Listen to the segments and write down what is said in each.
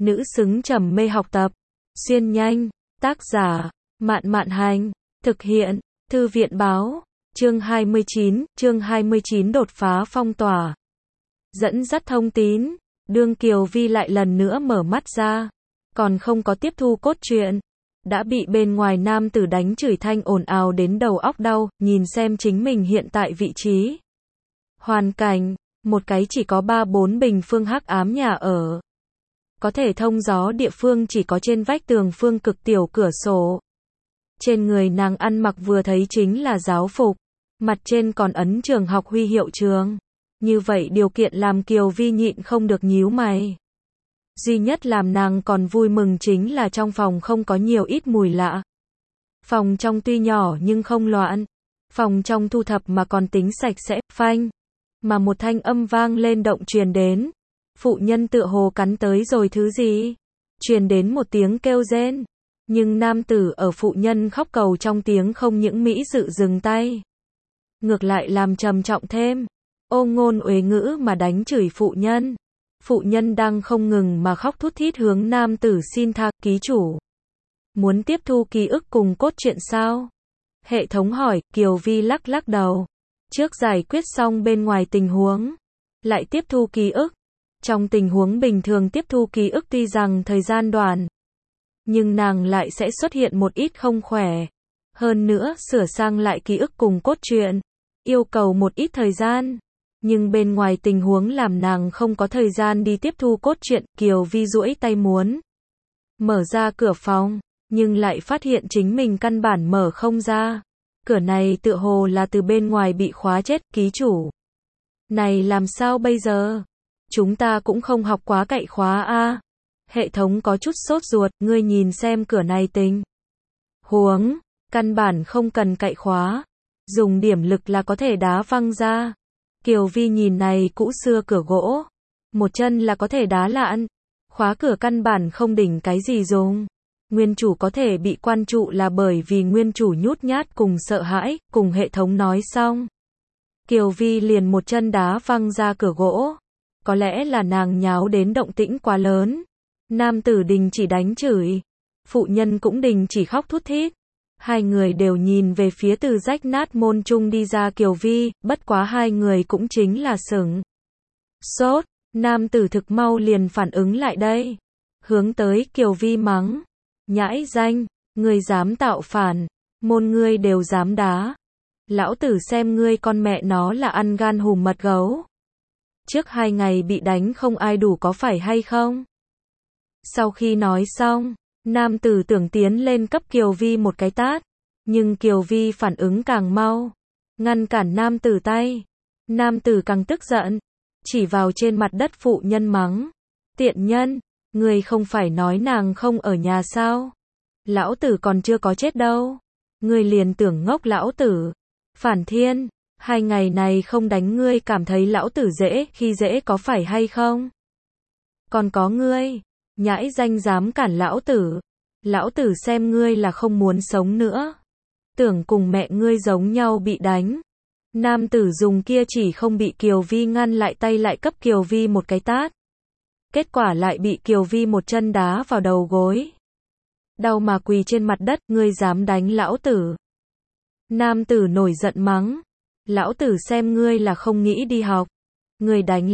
nữ xứng trầm mê học tập. Xuyên nhanh, tác giả, Mạn Mạn Hành, thực hiện, Thư viện báo, chương 29 đột phá phong tỏa. Dẫn dắt thông tín, đương Kiều Vi lại lần nữa mở mắt ra, còn không có tiếp thu cốt truyện, đã bị bên ngoài nam tử đánh chửi thanh ồn ào đến đầu óc đau, nhìn xem chính mình hiện tại vị trí. Hoàn cảnh, một cái chỉ có 3-4 bình phương hắc ám nhà ở. Có thể thông gió địa phương chỉ có trên vách tường phương cực tiểu cửa sổ. Trên người nàng ăn mặc vừa thấy chính là giáo phục, mặt trên còn ấn trường học huy hiệu trường. Như vậy điều kiện làm Kiều Vi nhịn không được nhíu mày. Duy nhất làm nàng còn vui mừng chính là trong phòng không có nhiều ít mùi lạ. Phòng trong tuy nhỏ nhưng không loạn. Phòng trong thu thập mà còn tính sạch sẽ, phanh. Mà một thanh âm vang lên động truyền đến. Phụ nhân tựa hồ cắn tới rồi thứ gì. Truyền đến một tiếng kêu rên. Nhưng nam tử ở phụ nhân khóc cầu trong tiếng không những mỹ dự dừng tay. Ngược lại làm trầm trọng thêm. Ô ngôn uế ngữ mà đánh chửi phụ nhân. Phụ nhân đang không ngừng mà khóc thút thít hướng nam tử xin tha, ký chủ. Muốn tiếp thu ký ức cùng cốt truyện sao? Hệ thống hỏi, Kiều Vi lắc lắc đầu. Trước giải quyết xong bên ngoài tình huống, lại tiếp thu ký ức. Trong tình huống bình thường tiếp thu ký ức tuy rằng thời gian đoạn, nhưng nàng lại sẽ xuất hiện một ít không khỏe. Hơn nữa, sửa sang lại ký ức cùng cốt truyện, yêu cầu một ít thời gian. Nhưng bên ngoài tình huống làm nàng không có thời gian đi tiếp thu cốt truyện, Kiều Vi duỗi tay muốn mở ra cửa phòng, nhưng lại phát hiện chính mình căn bản mở không ra. Cửa này tựa hồ là từ bên ngoài bị khóa chết, ký chủ. Này làm sao bây giờ? Chúng ta cũng không học quá cậy khóa a. Hệ thống có chút sốt ruột, ngươi nhìn xem cửa này tình huống, căn bản không cần cậy khóa, dùng điểm lực là có thể đá văng ra. Kiều Vi nhìn này cũ xưa cửa gỗ, một chân là có thể đá lạn, khóa cửa căn bản không đỉnh cái gì dùng. Nguyên chủ có thể bị quan trụ là bởi vì nguyên chủ nhút nhát cùng sợ hãi, cùng hệ thống nói xong. Kiều Vi liền một chân đá văng ra cửa gỗ. Có lẽ là nàng nháo đến động tĩnh quá lớn. Nam tử đình chỉ đánh chửi, phụ nhân cũng đình chỉ khóc thút thít. Hai người đều nhìn về phía từ rách nát môn trung đi ra Kiều Vi, bất quá hai người cũng chính là sửng sốt. Nam tử thực mau liền phản ứng lại đây, hướng tới Kiều Vi mắng, nhãi danh, ngươi dám tạo phản, môn ngươi đều dám đá. Lão tử xem ngươi con mẹ nó là ăn gan hùm mật gấu. Trước 2 ngày bị đánh không ai đủ có phải hay không? Sau khi nói xong, nam tử tưởng tiến lên cấp Kiều Vi một cái tát, nhưng Kiều Vi phản ứng càng mau, ngăn cản nam tử tay. Nam tử càng tức giận, chỉ vào trên mặt đất phụ nhân mắng, tiện nhân, người không phải nói nàng không ở nhà sao? Lão tử còn chưa có chết đâu, ngươi liền tưởng ngốc lão tử. Phản thiên, 2 ngày này không đánh ngươi cảm thấy lão tử dễ khi dễ có phải hay không? Còn có ngươi, nhãi danh dám cản lão tử xem ngươi là không muốn sống nữa. Tưởng cùng mẹ ngươi giống nhau bị đánh. Nam tử dùng kia chỉ không bị Kiều Vi ngăn lại tay lại cấp Kiều Vi một cái tát. Kết quả lại bị Kiều Vi một chân đá vào đầu gối. Đau mà quỳ trên mặt đất, ngươi dám đánh lão tử. Nam tử nổi giận mắng, lão tử xem ngươi là không nghĩ đi học. Ngươi đánh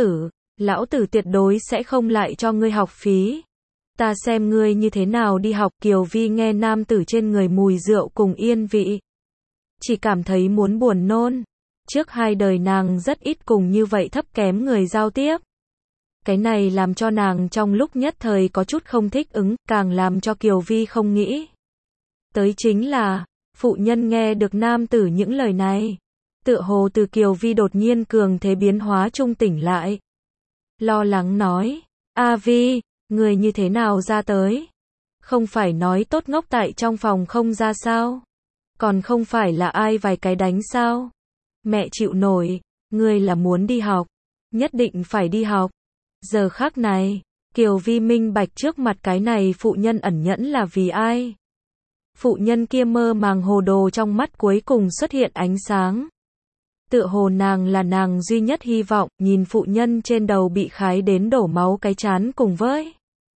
lão tử tuyệt đối sẽ không lại cho ngươi học phí. Ta xem ngươi như thế nào đi học. Kiều Vi nghe nam tử trên người mùi rượu cùng yên vị, chỉ cảm thấy muốn buồn nôn. Trước 2 đời nàng rất ít cùng như vậy thấp kém người giao tiếp. Cái này làm cho nàng trong lúc nhất thời có chút không thích ứng, càng làm cho Kiều Vi không nghĩ tới chính là, phụ nhân nghe được nam tử những lời này, tựa hồ từ Kiều Vi đột nhiên cường thế biến hóa trung tỉnh lại. Lo lắng nói, A Vi, người như thế nào ra tới? Không phải nói tốt ngốc tại trong phòng không ra sao? Còn không phải là ai vài cái đánh sao? Mẹ chịu nổi, ngươi là muốn đi học, nhất định phải đi học. Giờ khắc này, Kiều Vi minh bạch trước mặt cái này phụ nhân ẩn nhẫn là vì ai? Phụ nhân kia mơ màng hồ đồ trong mắt cuối cùng xuất hiện ánh sáng. Tựa hồ nàng là nàng duy nhất hy vọng, nhìn phụ nhân trên đầu bị khái đến đổ máu cái chán cùng với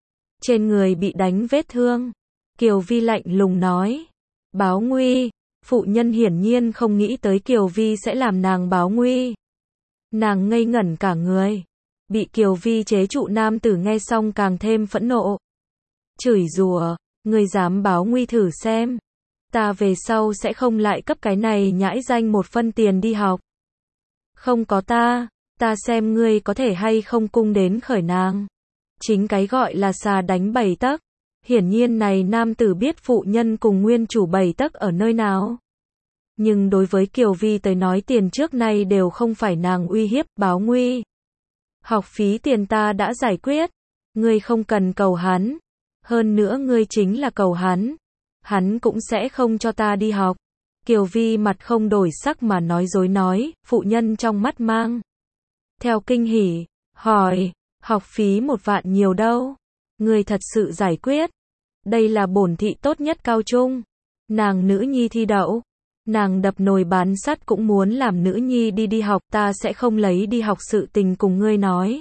trên người bị đánh vết thương. Kiều Vi lạnh lùng nói. Báo nguy. Phụ nhân hiển nhiên không nghĩ tới Kiều Vi sẽ làm nàng báo nguy. Nàng ngây ngẩn cả người. Bị Kiều Vi chế trụ nam tử nghe xong càng thêm phẫn nộ. Chửi rủa, ngươi dám báo nguy thử xem. Ta về sau sẽ không lại cấp cái này nhãi danh một phân tiền đi học. Không có ta xem ngươi có thể hay không cung đến khởi nàng. Chính cái gọi là xà đánh 7 tấc. Hiển nhiên này nam tử biết phụ nhân cùng nguyên chủ 7 tấc ở nơi nào. Nhưng đối với Kiều Vi tới nói tiền trước nay đều không phải nàng uy hiếp, báo nguy. Học phí tiền ta đã giải quyết. Ngươi không cần cầu hắn. Hơn nữa ngươi chính là cầu hắn. Hắn cũng sẽ không cho ta đi học. Kiều Vi mặt không đổi sắc mà nói dối nói, phụ nhân trong mắt mang. Theo kinh hỉ, hỏi, học phí 1 vạn nhiều đâu? Ngươi thật sự giải quyết. Đây là bổn thị tốt nhất cao trung. Nàng nữ nhi thi đậu. Nàng đập nồi bán sắt cũng muốn làm nữ nhi đi học, ta sẽ không lấy đi học sự tình cùng ngươi nói.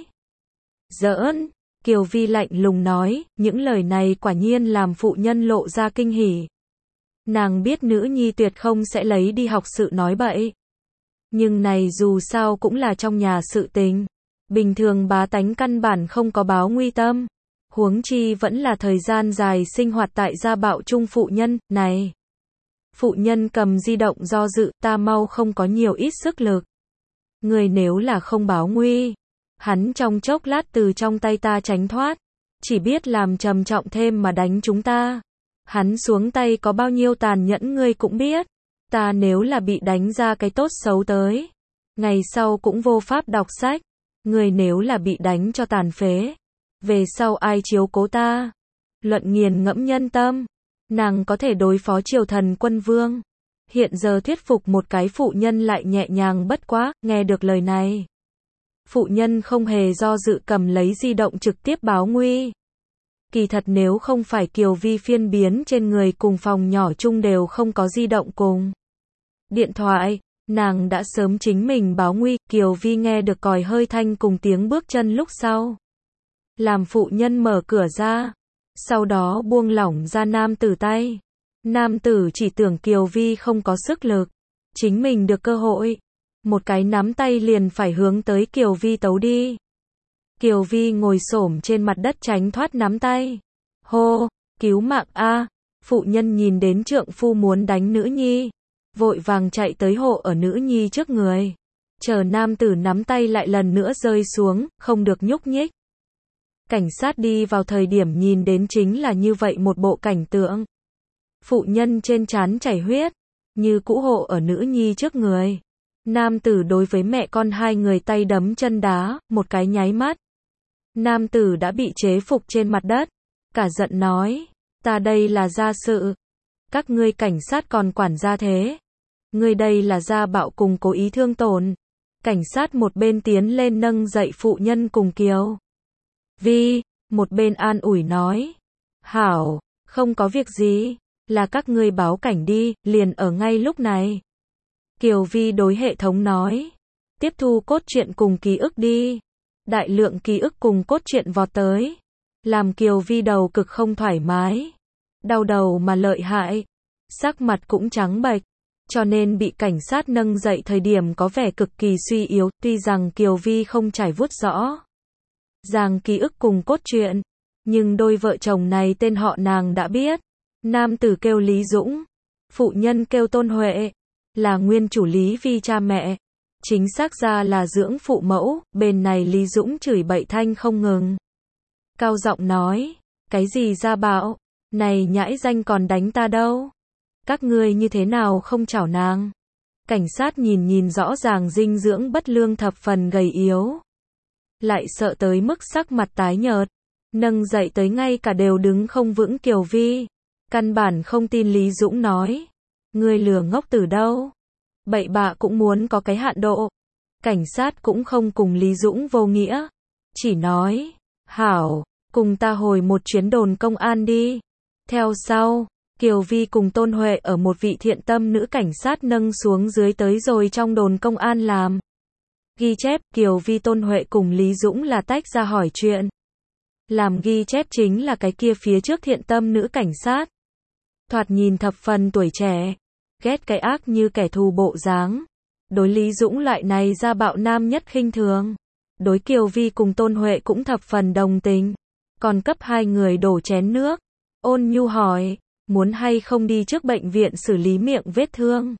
Giỡn, Kiều Vi lạnh lùng nói, những lời này quả nhiên làm phụ nhân lộ ra kinh hỉ. Nàng biết nữ nhi tuyệt không sẽ lấy đi học sự nói bậy. Nhưng này dù sao cũng là trong nhà sự tình. Bình thường bá tánh căn bản không có báo nguy tâm. Huống chi vẫn là thời gian dài sinh hoạt tại gia bạo chung phụ nhân, này. Phụ nhân cầm di động do dự, ta mau không có nhiều ít sức lực. Người nếu là không báo nguy. Hắn trong chốc lát từ trong tay ta tránh thoát. Chỉ biết làm trầm trọng thêm mà đánh chúng ta. Hắn xuống tay có bao nhiêu tàn nhẫn ngươi cũng biết. Ta nếu là bị đánh ra cái tốt xấu tới. Ngày sau cũng vô pháp đọc sách. Ngươi nếu là bị đánh cho tàn phế. Về sau ai chiếu cố ta. Luận nghiền ngẫm nhân tâm. Nàng có thể đối phó triều thần quân vương. Hiện giờ thuyết phục một cái phụ nhân lại nhẹ nhàng bất quá, nghe được lời này. Phụ nhân không hề do dự cầm lấy di động trực tiếp báo nguy. Kỳ thật nếu không phải Kiều Vi phiên biến trên người cùng phòng nhỏ chung đều không có di động cùng điện thoại, nàng đã sớm chính mình báo nguy. Kiều Vi nghe được còi hơi thanh cùng tiếng bước chân lúc sau. Làm phụ nhân mở cửa ra. Sau đó buông lỏng ra nam tử tay. Nam tử chỉ tưởng Kiều Vi không có sức lực. Chính mình được cơ hội. Một cái nắm tay liền phải hướng tới Kiều Vi tấu đi. Kiều Vi ngồi xổm trên mặt đất tránh thoát nắm tay. Hô, cứu mạng a! Phụ nhân nhìn đến trượng phu muốn đánh nữ nhi. Vội vàng chạy tới hộ ở nữ nhi trước người. Chờ nam tử nắm tay lại lần nữa rơi xuống, không được nhúc nhích. Cảnh sát đi vào thời điểm nhìn đến chính là như vậy một bộ cảnh tượng. Phụ nhân trên trán chảy huyết, như cũ hộ ở nữ nhi trước người. Nam tử đối với mẹ con hai người tay đấm chân đá, một cái nháy mắt. Nam tử đã bị chế phục trên mặt đất, cả giận nói, ta đây là gia sự. Các ngươi cảnh sát còn quản gia thế. Ngươi đây là gia bạo cùng cố ý thương tổn. Cảnh sát một bên tiến lên nâng dậy phụ nhân cùng Kiều Vi, một bên an ủi nói. Hảo, không có việc gì, là các ngươi báo cảnh đi, liền ở ngay lúc này. Kiều Vi đối hệ thống nói. Tiếp thu cốt truyện cùng ký ức đi. Đại lượng ký ức cùng cốt truyện vọt tới. Làm Kiều Vi đầu cực không thoải mái. Đau đầu mà lợi hại. Sắc mặt cũng trắng bệch. Cho nên bị cảnh sát nâng dậy thời điểm có vẻ cực kỳ suy yếu. Tuy rằng Kiều Vi không trải vuốt rõ ràng ký ức cùng cốt truyện. Nhưng đôi vợ chồng này tên họ nàng đã biết. Nam tử kêu Lý Dũng. Phụ nhân kêu Tôn Huệ. Là nguyên chủ Lý Vi cha mẹ. Chính xác ra là dưỡng phụ mẫu. Bên này Lý Dũng chửi bậy thanh không ngừng. Cao giọng nói. Cái gì gia bạo? Này nhãi danh còn đánh ta đâu? Các ngươi như thế nào không chảo nàng? Cảnh sát nhìn rõ ràng dinh dưỡng bất lương thập phần gầy yếu. Lại sợ tới mức sắc mặt tái nhợt. Nâng dậy tới ngay cả đều đứng không vững Kiều Vi. Căn bản không tin Lý Dũng nói. Ngươi lừa ngốc từ đâu? Bậy bạ cũng muốn có cái hạn độ. Cảnh sát cũng không cùng Lý Dũng vô nghĩa. Chỉ nói. Hảo, cùng ta hồi một chuyến đồn công an đi. Theo sau, Kiều Vi cùng Tôn Huệ ở một vị thiện tâm nữ cảnh sát nâng xuống dưới tới rồi trong đồn công an làm ghi chép. Kiều Vi Tôn Huệ cùng Lý Dũng là tách ra hỏi chuyện. Làm ghi chép chính là cái kia phía trước thiện tâm nữ cảnh sát. Thoạt nhìn thập phần tuổi trẻ, ghét cái ác như kẻ thù bộ dáng. Đối Lý Dũng loại này ra bạo nam nhất khinh thường. Đối Kiều Vi cùng Tôn Huệ cũng thập phần đồng tình. Còn cấp hai người đổ chén nước. Ôn nhu hỏi, muốn hay không đi trước bệnh viện xử lý miệng vết thương?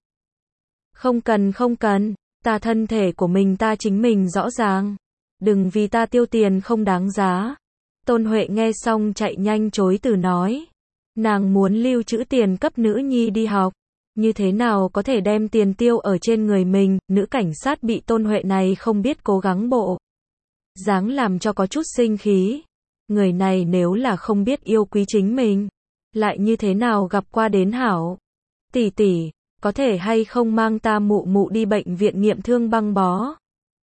Không cần, ta thân thể của mình ta chính mình rõ ràng. Đừng vì ta tiêu tiền không đáng giá. Tôn Huệ nghe xong chạy nhanh chối từ nói. Nàng muốn lưu trữ tiền cấp nữ nhi đi học. Như thế nào có thể đem tiền tiêu ở trên người mình, nữ cảnh sát bị Tôn Huệ này không biết cố gắng bộ dáng làm cho có chút sinh khí. Người này nếu là không biết yêu quý chính mình, lại như thế nào gặp qua đến hảo. Tỷ tỷ, có thể hay không mang ta mụ mụ đi bệnh viện nghiệm thương băng bó?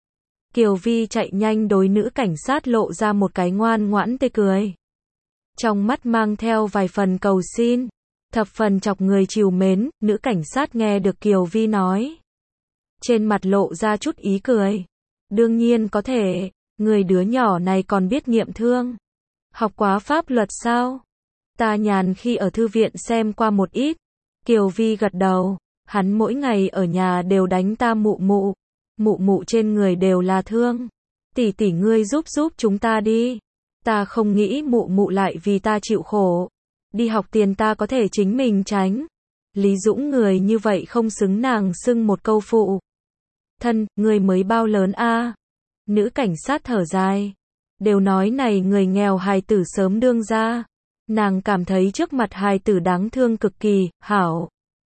Kiều Vi chạy nhanh đối nữ cảnh sát lộ ra một cái ngoan ngoãn tươi cười. Trong mắt mang theo vài phần cầu xin, thập phần chọc người trìu mến, nữ cảnh sát nghe được Kiều Vi nói. Trên mặt lộ ra chút ý cười. Đương nhiên có thể, người đứa nhỏ này còn biết nghiệm thương. Học quá pháp luật sao? Ta nhàn khi ở thư viện xem qua một ít. Kiều Vi gật đầu, hắn mỗi ngày ở nhà đều đánh ta mụ mụ. Mụ mụ trên người đều là thương. Tỷ tỷ ngươi giúp chúng ta đi. Ta không nghĩ mụ mụ lại vì ta chịu khổ. Đi học tiền ta có thể chính mình tránh. Lý Dũng người như vậy không xứng nàng xưng một câu phụ thân, người mới bao lớn a? Nữ cảnh sát thở dài. Đều nói này người nghèo hài tử sớm đương ra. Nàng cảm thấy trước mặt hài tử đáng thương cực kỳ, hảo.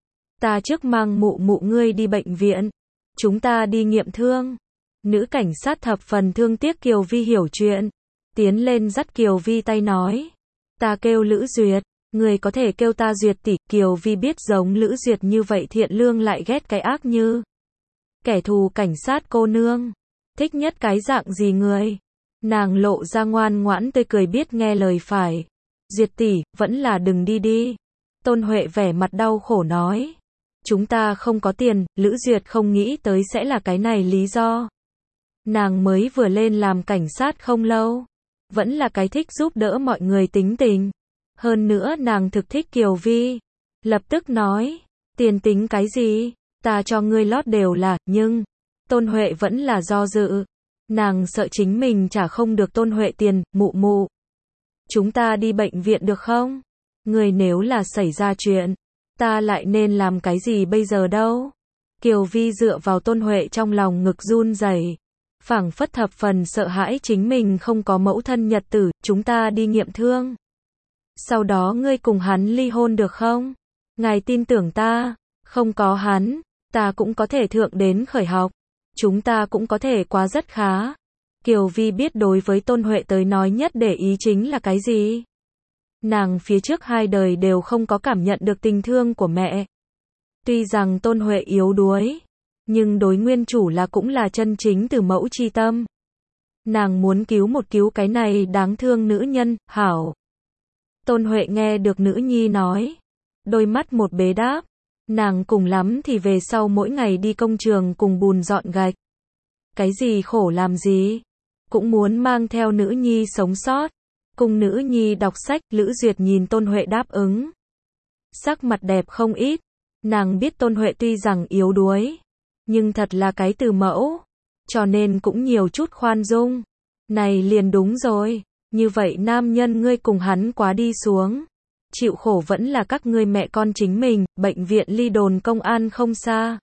Ta trước mang mụ mụ ngươi đi bệnh viện. Chúng ta đi nghiệm thương. Nữ cảnh sát thập phần thương tiếc Kiều Vi hiểu chuyện. Tiến lên dắt Kiều Vi tay nói. Ta kêu Lữ Duyệt. Người có thể kêu ta Duyệt tỷ. Kiều Vi biết giống Lữ Duyệt như vậy thiện lương lại ghét cái ác như kẻ thù cảnh sát cô nương. Thích nhất cái dạng gì người? Nàng lộ ra ngoan ngoãn tươi cười biết nghe lời phải. Duyệt tỷ, vẫn là đừng đi đi. Tôn Huệ vẻ mặt đau khổ nói. Chúng ta không có tiền, Lữ Duyệt không nghĩ tới sẽ là cái này lý do. Nàng mới vừa lên làm cảnh sát không lâu. Vẫn là cái thích giúp đỡ mọi người tính tình. Hơn nữa nàng thực thích Kiều Vi. Lập tức nói. Tiền tính cái gì? Ta cho ngươi lót đều là, nhưng Tôn Huệ vẫn là do dự. Nàng sợ chính mình trả không được Tôn Huệ tiền, mụ mụ. Chúng ta đi bệnh viện được không? Người nếu là xảy ra chuyện, ta lại nên làm cái gì bây giờ đâu? Kiều Vi dựa vào Tôn Huệ trong lòng ngực run rẩy, phảng phất thập phần sợ hãi chính mình không có mẫu thân nhật tử, chúng ta đi nghiệm thương. Sau đó ngươi cùng hắn ly hôn được không? Ngài tin tưởng ta, không có hắn, ta cũng có thể thượng đến khởi học. Chúng ta cũng có thể quá rất khá. Kiều Vi biết đối với Tôn Huệ tới nói nhất để ý chính là cái gì. Nàng phía trước hai đời đều không có cảm nhận được tình thương của mẹ. Tuy rằng Tôn Huệ yếu đuối, nhưng đối nguyên chủ là cũng là chân chính từ mẫu chi tâm. Nàng muốn cứu cái này đáng thương nữ nhân, hảo. Tôn Huệ nghe được nữ nhi nói. Đôi mắt một bế đáp. Nàng cùng lắm thì về sau mỗi ngày đi công trường cùng bùn dọn gạch. Cái gì khổ làm gì. Cũng muốn mang theo nữ nhi sống sót. Cùng nữ nhi đọc sách, Lữ Duyệt nhìn Tôn Huệ đáp ứng. Sắc mặt đẹp không ít. Nàng biết Tôn Huệ tuy rằng yếu đuối, nhưng thật là cái từ mẫu. Cho nên cũng nhiều chút khoan dung. Này liền đúng rồi. Như vậy nam nhân ngươi cùng hắn quá đi xuống. Chịu khổ vẫn là các ngươi mẹ con chính mình, bệnh viện ly đồn công an không xa.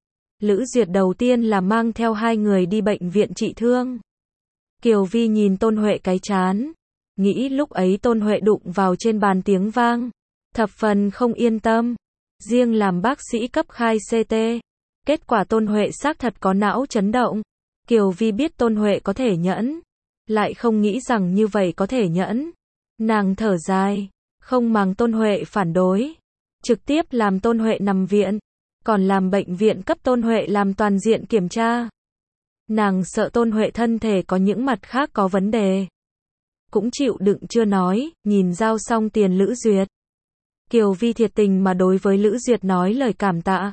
Lữ Duyệt đầu tiên là mang theo hai người đi bệnh viện trị thương. Kiều Vi nhìn Tôn Huệ cái chán. Nghĩ lúc ấy Tôn Huệ đụng vào trên bàn tiếng vang. Thập phần không yên tâm. Riêng làm bác sĩ cấp khai CT. Kết quả Tôn Huệ xác thật có não chấn động. Kiều Vi biết Tôn Huệ có thể nhẫn. Lại không nghĩ rằng như vậy có thể nhẫn. Nàng thở dài. Không màng Tôn Huệ phản đối. Trực tiếp làm Tôn Huệ nằm viện. Còn làm bệnh viện cấp Tôn Huệ làm toàn diện kiểm tra. Nàng sợ Tôn Huệ thân thể có những mặt khác có vấn đề. Cũng chịu đựng chưa nói, nhìn giao xong tiền Lữ Duyệt. Kiều Vi thiệt tình mà đối với Lữ Duyệt nói lời cảm tạ.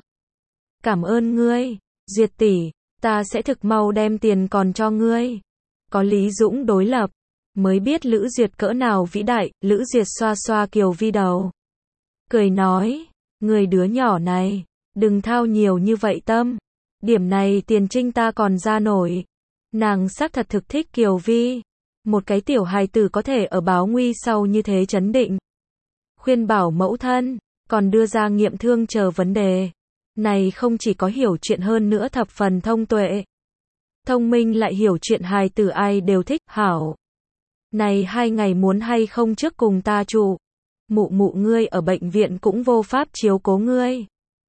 Cảm ơn ngươi, Duyệt tỷ, ta sẽ thực mau đem tiền còn cho ngươi. Có Lý Dũng đối lập, mới biết Lữ Duyệt cỡ nào vĩ đại. Lữ Duyệt xoa xoa Kiều Vi đầu, cười nói, người đứa nhỏ này, đừng thao nhiều như vậy tâm, điểm này tiền trinh ta còn ra nổi. Nàng xác thật thực thích Kiều Vi, một cái tiểu hài tử có thể ở báo nguy sau như thế trấn định, khuyên bảo mẫu thân, còn đưa ra nghiệm thương chờ vấn đề. Này không chỉ có hiểu chuyện hơn nữa thập phần thông tuệ, thông minh lại hiểu chuyện, hài tử ai đều thích. Hảo, này 2 ngày muốn hay không trước cùng ta trụ, mụ mụ ngươi ở bệnh viện cũng vô pháp chiếu cố ngươi.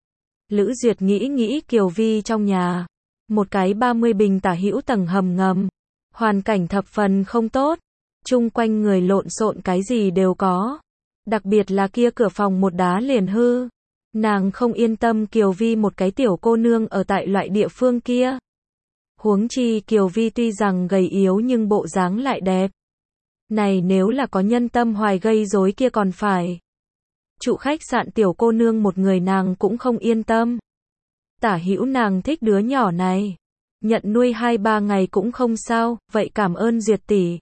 Lữ Duyệt nghĩ nghĩ Kiều Vi trong nhà, một cái 30 bình tả hữu tầng hầm ngầm, hoàn cảnh thập phần không tốt, chung quanh người lộn xộn cái gì đều có, đặc biệt là kia cửa phòng một đá liền hư. Nàng không yên tâm Kiều Vi một cái tiểu cô nương ở tại loại địa phương kia. Huống chi Kiều Vi tuy rằng gầy yếu nhưng bộ dáng lại đẹp. Này nếu là có nhân tâm hoài gây rối kia còn phải. Trụ khách sạn tiểu cô nương một người nàng cũng không yên tâm. Tả hữu nàng thích đứa nhỏ này, nhận nuôi 2-3 ngày cũng không sao, vậy cảm ơn Duyệt tỷ.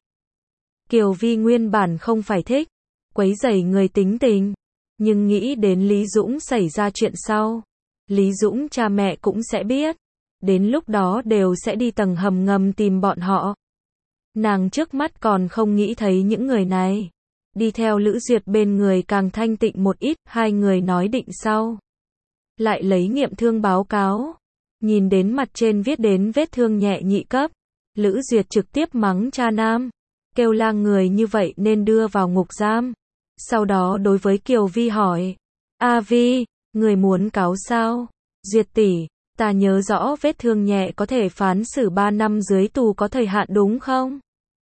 Kiều Vi nguyên bản không phải thích quấy rầy người tính tình, nhưng nghĩ đến Lý Dũng xảy ra chuyện sau, Lý Dũng cha mẹ cũng sẽ biết, đến lúc đó đều sẽ đi tầng hầm ngầm tìm bọn họ. Nàng trước mắt còn không nghĩ thấy những người này, đi theo Lữ Duyệt bên người càng thanh tịnh một ít. 2 người nói định sau, lại lấy nghiệm thương báo cáo, nhìn đến mặt trên viết đến vết thương nhẹ nhị cấp, Lữ Duyệt trực tiếp mắng cha nam, kêu la người như vậy nên đưa vào ngục giam. Sau đó đối với Kiều Vi hỏi, A Vi, người muốn cáo sao? Duyệt tỷ, ta nhớ rõ vết thương nhẹ có thể phán xử 3 năm dưới tù có thời hạn đúng không?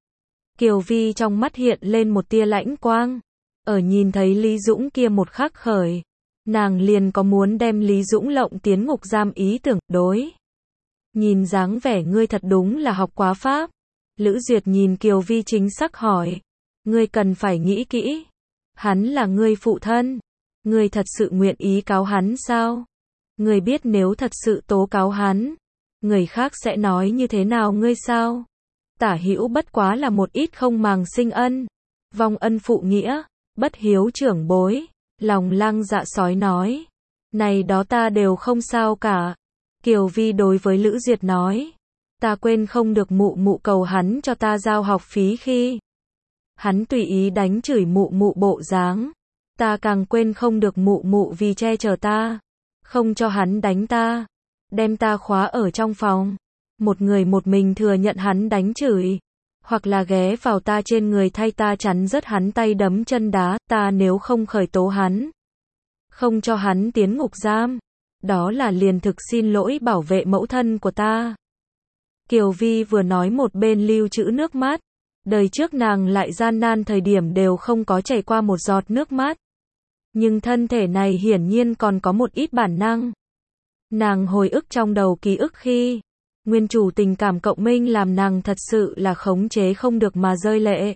Kiều Vi trong mắt hiện lên một tia lãnh quang, ở nhìn thấy Lý Dũng kia một khắc khởi, nàng liền có muốn đem Lý Dũng lộng tiến ngục giam ý tưởng. Đối, nhìn dáng vẻ ngươi thật đúng là học quá pháp. Lữ Duyệt nhìn Kiều Vi chính xác hỏi, ngươi cần phải nghĩ kỹ, hắn là ngươi phụ thân, ngươi thật sự nguyện ý cáo hắn sao? Ngươi biết nếu thật sự tố cáo hắn, người khác sẽ nói như thế nào ngươi sao? Tả hữu bất quá là một ít không màng sinh ân, vong ân phụ nghĩa, bất hiếu trưởng bối. Lòng lang dạ sói nói, này đó ta đều không sao cả. Kiều Vi đối với Lữ Duyệt nói, ta quên không được mụ mụ cầu hắn cho ta giao học phí khi hắn tùy ý đánh chửi mụ mụ bộ dáng, ta càng quên không được mụ mụ vì che chở ta, không cho hắn đánh ta, đem ta khóa ở trong phòng, một người một mình thừa nhận hắn đánh chửi, hoặc là ghé vào ta trên người thay ta chắn rớt hắn tay đấm chân đá. Ta nếu không khởi tố hắn, không cho hắn tiến ngục giam, đó là liền thực xin lỗi bảo vệ mẫu thân của ta. Kiều Vi vừa nói một bên lưu trữ nước mắt, đời trước nàng lại gian nan thời điểm đều không có chảy qua một giọt nước mắt, nhưng thân thể này hiển nhiên còn có một ít bản năng. Nàng hồi ức trong đầu ký ức khi nguyên chủ tình cảm cộng minh làm nàng thật sự là khống chế không được mà rơi lệ.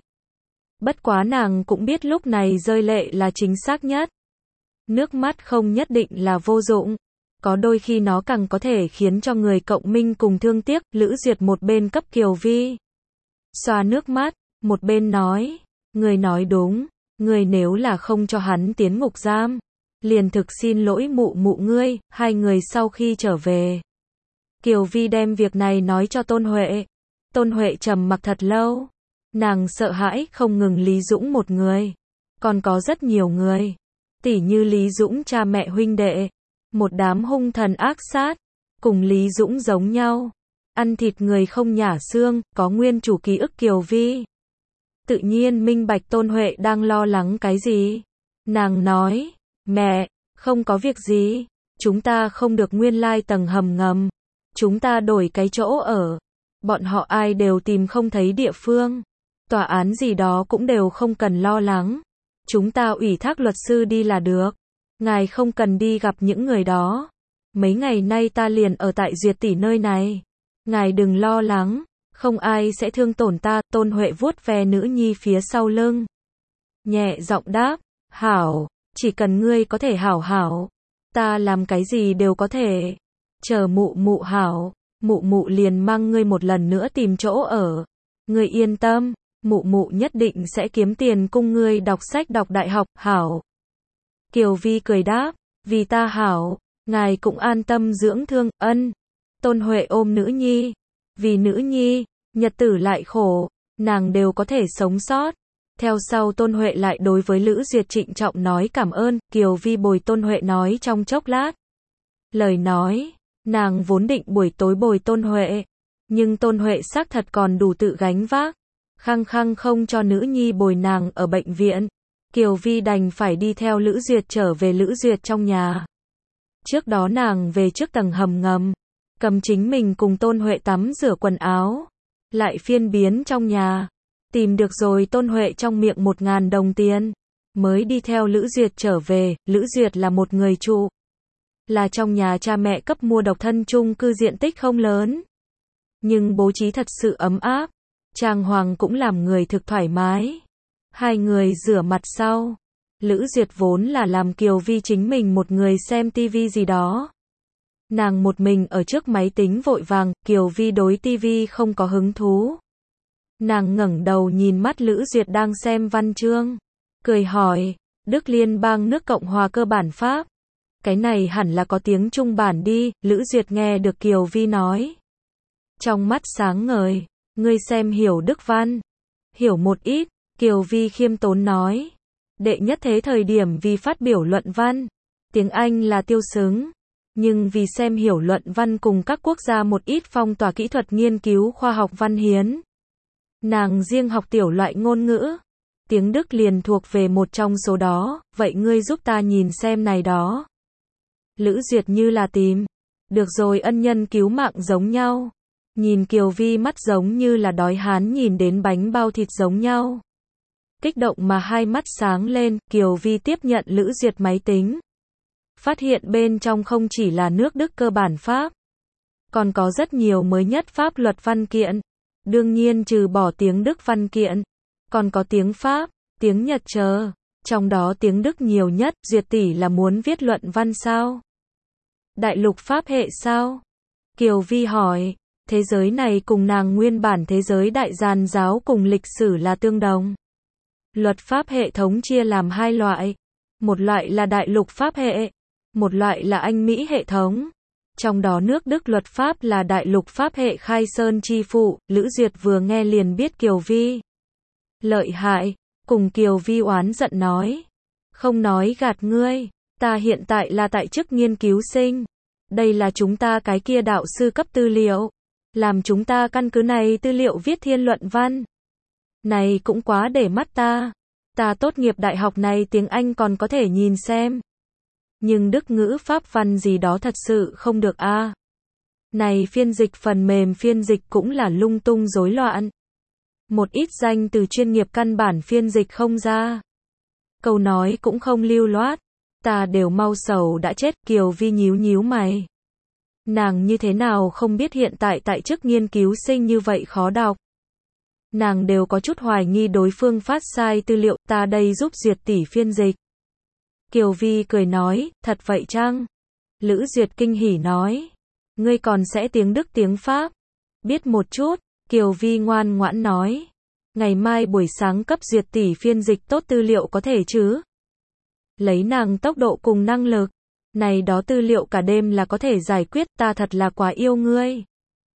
Bất quá nàng cũng biết lúc này rơi lệ là chính xác nhất. Nước mắt không nhất định là vô dụng, có đôi khi nó càng có thể khiến cho người cộng minh cùng thương tiếc. Lữ Duyệt một bên cấp Kiều Vi xoa nước mắt, một bên nói, người nói đúng, người nếu là không cho hắn tiến ngục giam, liền thực xin lỗi mụ mụ ngươi. 2 người sau khi trở về, Kiều Vi đem việc này nói cho Tôn Huệ. Tôn Huệ trầm mặc thật lâu, nàng sợ hãi không ngừng Lý Dũng một người, còn có rất nhiều người, tỉ như Lý Dũng cha mẹ huynh đệ, một đám hung thần ác sát, cùng Lý Dũng giống nhau, ăn thịt người không nhả xương. Có nguyên chủ ký ức Kiều Vi tự nhiên minh bạch Tôn Huệ đang lo lắng cái gì. Nàng nói, mẹ, không có việc gì, chúng ta không được nguyên lai tầng hầm ngầm, chúng ta đổi cái chỗ ở, bọn họ ai đều tìm không thấy địa phương, tòa án gì đó cũng đều không cần lo lắng, chúng ta ủy thác luật sư đi là được, ngài không cần đi gặp những người đó, mấy ngày nay ta liền ở tại Duyệt tỷ nơi này, ngài đừng lo lắng, không ai sẽ thương tổn ta. Tôn Huệ vuốt ve nữ nhi phía sau lưng, nhẹ giọng đáp, hảo, chỉ cần ngươi có thể hảo hảo, ta làm cái gì đều có thể. Chờ mụ mụ hảo, mụ mụ liền mang ngươi một lần nữa tìm chỗ ở. Ngươi yên tâm, Mụ mụ nhất định sẽ kiếm tiền cung ngươi đọc sách đọc đại học, hảo. Kiều Vi cười đáp, vì ta hảo, ngài cũng an tâm dưỡng thương, ân. Tôn Huệ ôm nữ nhi, vì nữ nhi, nhật tử lại khổ, nàng đều có thể sống sót. Theo sau Tôn Huệ lại đối với Lữ Duyệt trịnh trọng nói cảm ơn, Kiều Vi bồi Tôn Huệ nói trong chốc lát. Lời nói, nàng vốn định buổi tối bồi Tôn Huệ, nhưng Tôn Huệ xác thật còn đủ tự gánh vác, khăng khăng không cho nữ nhi bồi nàng ở bệnh viện. Kiều Vi đành phải đi theo Lữ Duyệt trở về Lữ Duyệt trong nhà. Trước đó nàng về trước tầng hầm ngầm, cầm chính mình cùng Tôn Huệ tắm rửa quần áo, lại phiên biến trong nhà, tìm được rồi Tôn Huệ trong miệng 1.000 đồng tiền, mới đi theo Lữ Duyệt trở về. Lữ Duyệt là một người trụ, là trong nhà cha mẹ cấp mua độc thân chung cư, diện tích không lớn, nhưng bố trí thật sự ấm áp, trang hoàng cũng làm người thực thoải mái. Hai người rửa mặt sau, Lữ Duyệt vốn là làm Kiều Vi chính mình một người xem tivi gì đó. Nàng một mình ở trước máy tính vội vàng, Kiều Vi đối tivi không có hứng thú. Nàng ngẩng đầu nhìn mắt Lữ Duyệt đang xem văn chương, cười hỏi, Đức Liên bang nước Cộng hòa cơ bản Pháp. Cái này hẳn là có tiếng Trung bản đi, Lữ Duyệt nghe được Kiều Vi nói. Trong mắt sáng ngời, ngươi xem hiểu Đức văn? Hiểu một ít, Kiều Vi khiêm tốn nói. Đệ nhất thế thời điểm vì phát biểu luận văn, tiếng Anh là tiêu xứng. Nhưng vì xem hiểu luận văn cùng các quốc gia một ít phong tỏa kỹ thuật nghiên cứu khoa học văn hiến. Nàng riêng học tiểu loại ngôn ngữ. Tiếng Đức liền thuộc về một trong số đó, vậy ngươi giúp ta nhìn xem này đó. Lữ Duyệt như là tìm được rồi ân nhân cứu mạng giống nhau. Nhìn Kiều Vi mắt giống như là đói hán nhìn đến bánh bao thịt giống nhau. Kích động mà hai mắt sáng lên, Kiều Vi tiếp nhận Lữ Duyệt máy tính. Phát hiện bên trong không chỉ là nước Đức cơ bản Pháp, còn có rất nhiều mới nhất pháp luật văn kiện. Đương nhiên trừ bỏ tiếng Đức văn kiện, còn có tiếng Pháp, tiếng Nhật chờ. Trong đó tiếng Đức nhiều nhất. Duyệt tỷ là muốn viết luận văn sao? Đại lục Pháp hệ sao? Kiều Vi hỏi. Thế giới này cùng nàng nguyên bản thế giới đại giàn giáo cùng lịch sử là tương đồng. Luật pháp hệ thống chia làm hai loại. Một loại là đại lục Pháp hệ, một loại là Anh Mỹ hệ thống. Trong đó nước Đức luật pháp là đại lục Pháp hệ khai sơn chi phụ. Lữ Duyệt vừa nghe liền biết Kiều Vi lợi hại, cùng Kiều Vi oán giận nói. Không nói gạt ngươi, ta hiện tại là tại chức nghiên cứu sinh. Đây là chúng ta cái kia đạo sư cấp tư liệu. Làm chúng ta căn cứ này tư liệu viết thiên luận văn. Này cũng quá để mắt ta. Ta tốt nghiệp đại học này tiếng Anh còn có thể nhìn xem. Nhưng Đức ngữ Pháp văn gì đó thật sự không được a. Này phiên dịch phần mềm phiên dịch cũng là lung tung rối loạn. Một ít danh từ chuyên nghiệp căn bản phiên dịch không ra. Câu nói cũng không lưu loát. Ta đều mau sầu đã chết. Kiều Vi nhíu nhíu mày. Nàng như thế nào không biết hiện tại tại chức nghiên cứu sinh như vậy khó đọc. Nàng đều có chút hoài nghi đối phương phát sai tư liệu, ta đây giúp Duyệt tỷ phiên dịch. Kiều Vi cười nói, thật vậy chăng? Lữ Duyệt kinh hỉ nói, ngươi còn sẽ tiếng Đức tiếng Pháp? Biết một chút, Kiều Vi ngoan ngoãn nói. Ngày mai buổi sáng cấp Duyệt tỷ phiên dịch tốt tư liệu có thể chứ? Lấy nàng tốc độ cùng năng lực, này đó tư liệu cả đêm là có thể giải quyết, ta thật là quá yêu ngươi.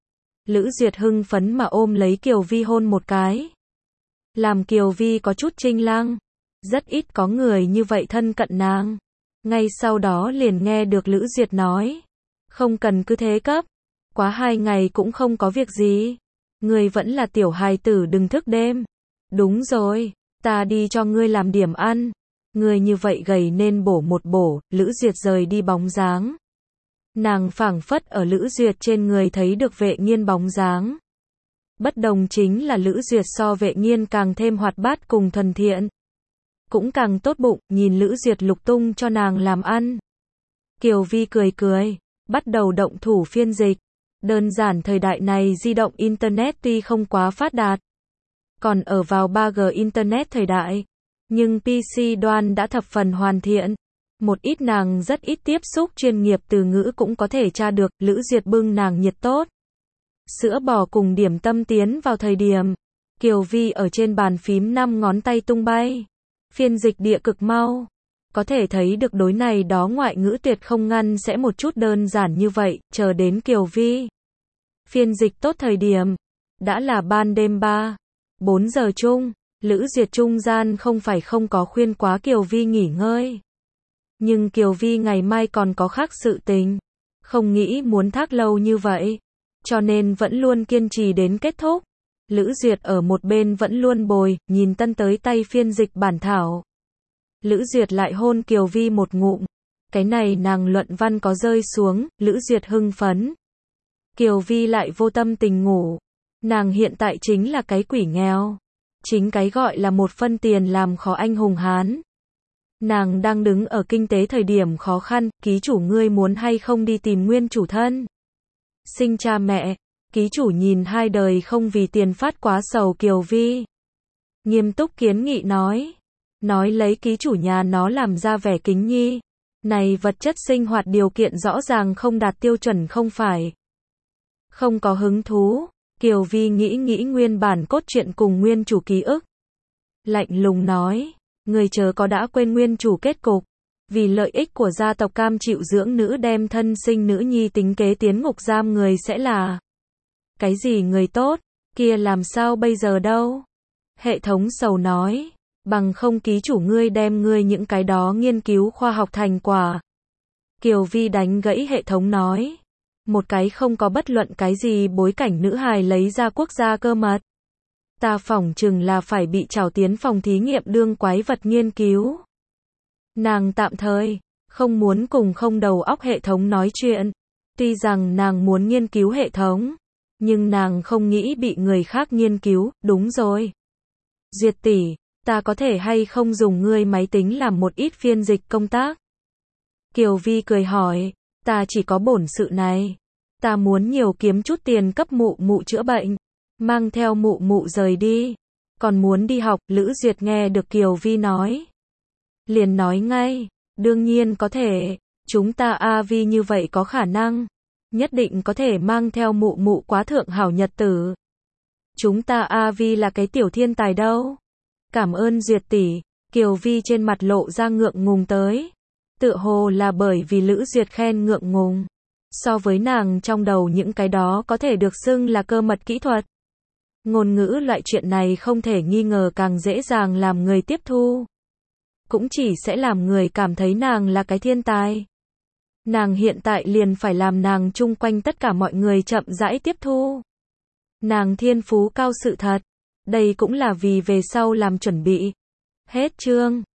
Lữ Duyệt hưng phấn mà ôm lấy Kiều Vi hôn một cái. Làm Kiều Vi có chút chinh lăng. Rất ít có người như vậy thân cận nàng. Ngay sau đó liền nghe được Lữ Duyệt nói. Không cần cứ thế cấp. Quá 2 ngày cũng không có việc gì. Ngươi vẫn là tiểu hài tử đừng thức đêm. Đúng rồi, ta đi cho ngươi làm điểm ăn. Ngươi như vậy gầy nên bổ một bổ. Lữ Duyệt rời đi bóng dáng. Nàng phảng phất ở Lữ Duyệt trên người thấy được Vệ Nghiên bóng dáng. Bất đồng chính là Lữ Duyệt so Vệ Nghiên càng thêm hoạt bát cùng thuần thiện. Cũng càng tốt bụng, nhìn Lữ Duyệt lục tung cho nàng làm ăn. Kiều Vi cười cười, bắt đầu động thủ phiên dịch. Đơn giản thời đại này di động Internet tuy không quá phát đạt. Còn ở vào 3G Internet thời đại. Nhưng PC đoan đã thập phần hoàn thiện. Một ít nàng rất ít tiếp xúc chuyên nghiệp từ ngữ cũng có thể tra được. Lữ Duyệt bưng nàng nhiệt tốt sữa bò cùng điểm tâm tiến vào thời điểm. Kiều Vi ở trên bàn phím 5 ngón tay tung bay. Phiên dịch địa cực mau. Có thể thấy được đối này đó ngoại ngữ tuyệt không ngăn sẽ một chút đơn giản như vậy, chờ đến Kiều Vi. Phiên dịch tốt thời điểm. Đã là ban đêm 4 giờ chung. Lữ Duyệt trung gian không phải không có khuyên quá Kiều Vi nghỉ ngơi. Nhưng Kiều Vi ngày mai còn có khác sự tình. Không nghĩ muốn thác lâu như vậy. Cho nên vẫn luôn kiên trì đến kết thúc. Lữ Duyệt ở một bên vẫn luôn bồi, nhìn tân tới tay phiên dịch bản thảo. Lữ Duyệt lại hôn Kiều Vi một ngụm. Cái này nàng luận văn có rơi xuống, Lữ Duyệt hưng phấn. Kiều Vi lại vô tâm tình ngủ. Nàng hiện tại chính là cái quỷ nghèo. Chính cái gọi là một phân tiền làm khó anh hùng Hán. Nàng đang đứng ở kinh tế thời điểm khó khăn, ký chủ ngươi muốn hay không đi tìm nguyên chủ thân. Sinh cha mẹ, ký chủ nhìn hai đời không vì tiền phát quá sầu Kiều Vi. Nghiêm túc kiến nghị nói. Nói lấy ký chủ nhà nó làm ra vẻ kính nhi. Này vật chất sinh hoạt điều kiện rõ ràng không đạt tiêu chuẩn không phải. Không có hứng thú. Kiều Vi nghĩ nguyên bản cốt truyện cùng nguyên chủ ký ức. Lạnh lùng nói. Người chớ có đã quên nguyên chủ kết cục. Vì lợi ích của gia tộc cam chịu dưỡng nữ đem thân sinh nữ nhi tính kế tiến ngục giam người sẽ là cái gì người tốt, kia làm sao bây giờ đâu. Hệ thống sầu nói, bằng không ký chủ ngươi đem ngươi những cái đó nghiên cứu khoa học thành quả. Kiều Vi đánh gãy hệ thống nói, một cái không có bất luận cái gì bối cảnh nữ hài lấy ra quốc gia cơ mật. Ta phỏng chừng là phải bị trảo tiến phòng thí nghiệm đương quái vật nghiên cứu. Nàng tạm thời không muốn cùng không đầu óc hệ thống nói chuyện. Tuy rằng nàng muốn nghiên cứu hệ thống, nhưng nàng không nghĩ bị người khác nghiên cứu, đúng rồi. Duyệt tỷ, ta có thể hay không dùng ngươi máy tính làm một ít phiên dịch công tác? Kiều Vi cười hỏi, ta chỉ có bổn sự này. Ta muốn nhiều kiếm chút tiền cấp mụ mụ chữa bệnh, mang theo mụ mụ rời đi. Còn muốn đi học, Lữ Duyệt nghe được Kiều Vi nói. Liền nói ngay, đương nhiên có thể, chúng ta Vi như vậy có khả năng. Nhất định có thể mang theo mụ mụ quá thượng hảo nhật tử. Chúng ta Vi là cái tiểu thiên tài đâu. Cảm ơn Duyệt tỷ, Kiều Vi trên mặt lộ ra ngượng ngùng tới. Tựa hồ là bởi vì Lữ Duyệt khen ngượng ngùng. So với nàng trong đầu những cái đó có thể được xưng là cơ mật kỹ thuật. Ngôn ngữ loại chuyện này không thể nghi ngờ càng dễ dàng làm người tiếp thu. Cũng chỉ sẽ làm người cảm thấy nàng là cái thiên tài. Nàng hiện tại liền phải làm nàng chung quanh tất cả mọi người chậm rãi tiếp thu. Nàng thiên phú cao sự thật. Đây cũng là vì về sau làm chuẩn bị. Hết chương.